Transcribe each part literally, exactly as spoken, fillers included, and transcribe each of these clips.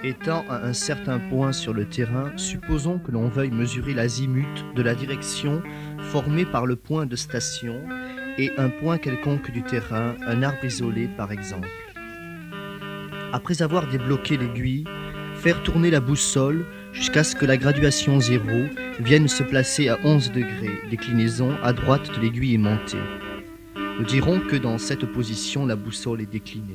Étant à un certain point sur le terrain, supposons que l'on veuille mesurer l'azimut de la direction formée par le point de station et un point quelconque du terrain, un arbre isolé par exemple. Après avoir débloqué l'aiguille, faire tourner la boussole jusqu'à ce que la graduation zéro vienne se placer à onze degrés, déclinaison à droite de l'aiguille aimantée. Nous dirons que dans cette position, la boussole est déclinée.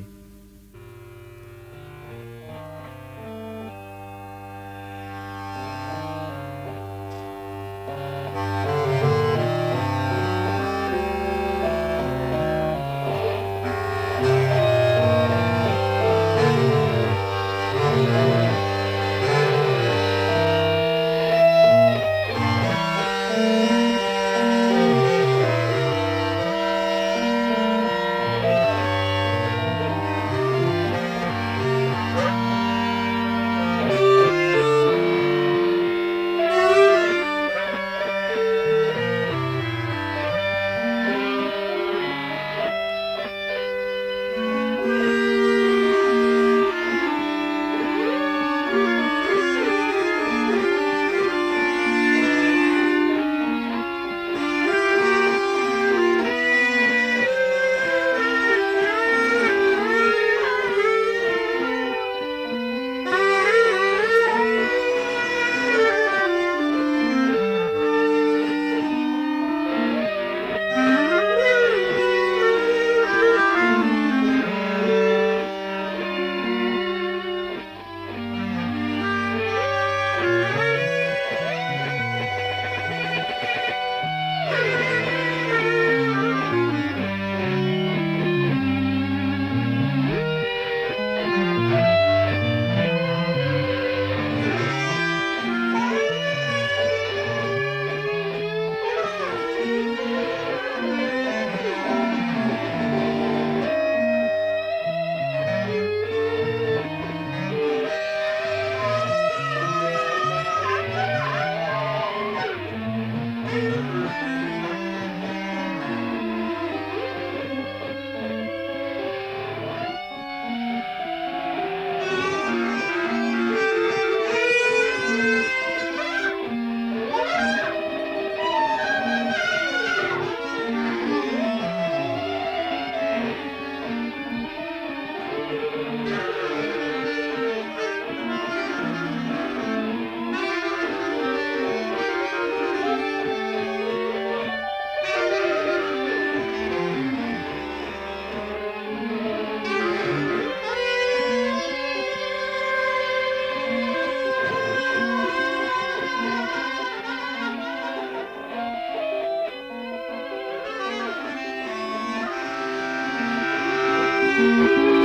Thank you.